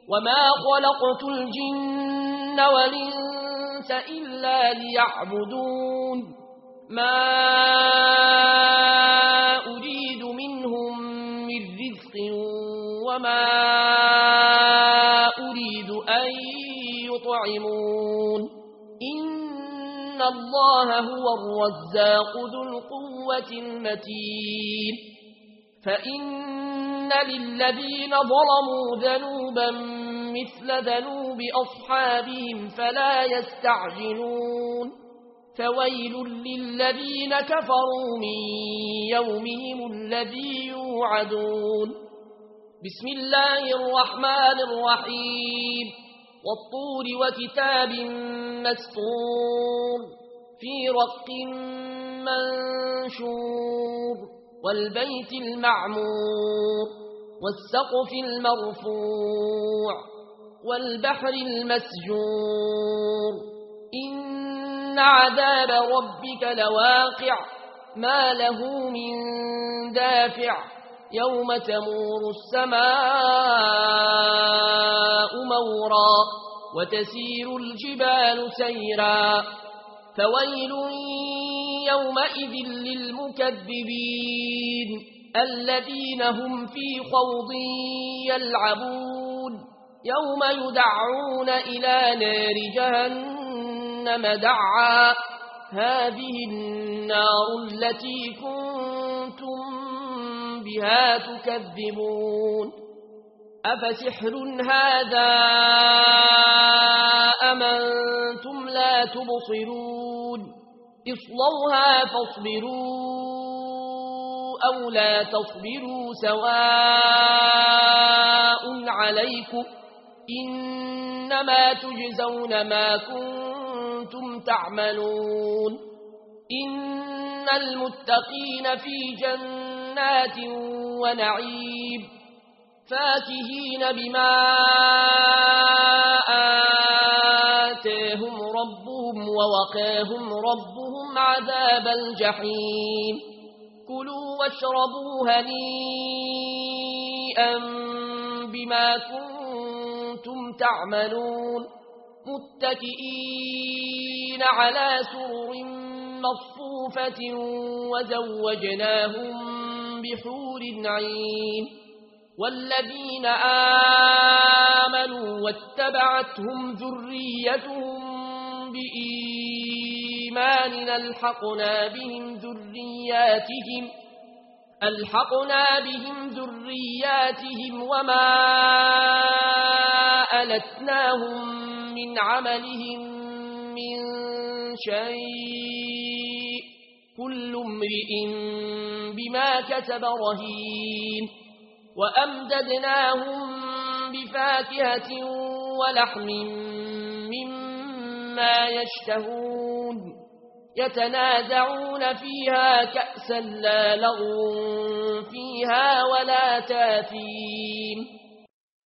وما خلقت الجن والإنس إلا ليعبدون ما أريد منهم من رزق وما أريد أن يطعمون إن الله هو الرزاق ذو القوة المتين فإن للذين ظلموا ذنوبا مثل ذنوب أصحابهم فلا يستعجلون فويل للذين كفروا من يومهم الذي يوعدون بسم الله الرحمن الرحيم والطور وكتاب مسطور في رق منشور والبيت المعمور والسقف المرفوع والبحر المسجور إن عذاب ربك لواقع ما له من دافع يوم تمور السماء مورا وتسير الجبال سيرا فويل يومئذ للمكذبين الذين هم في خوض يلعبون يوم يدعون إلى نار جهنم دعا هذه النار التي كنتم بها تكذبون أفسحر هذا أم أنتم لا تبصرون اصلوها فاصبروا أو لا تصبروا سواء عليكم إنما تجزون ما كنتم تعملون إن المتقين في جنات ونعيم فاكهين بما آتاهم ربهم ووقاهم ربهم عذاب الجحيم كلوا واشربوا هنيئا بما كنتم تعملون متكئين على سرر مصفوفة وزوجناهم بحور عين والذين آمنوا واتبعتهم ذريتهم بإيمان ألحقنا بهم ذرياتهم وما ألتناهم من عملهم من شيء كل امرئ بما كسب رهين وأمددناهم بفاكهة ولحم مما يشتهون يتنازعون فيها كأسا لا لغو فيها ولا تاثيم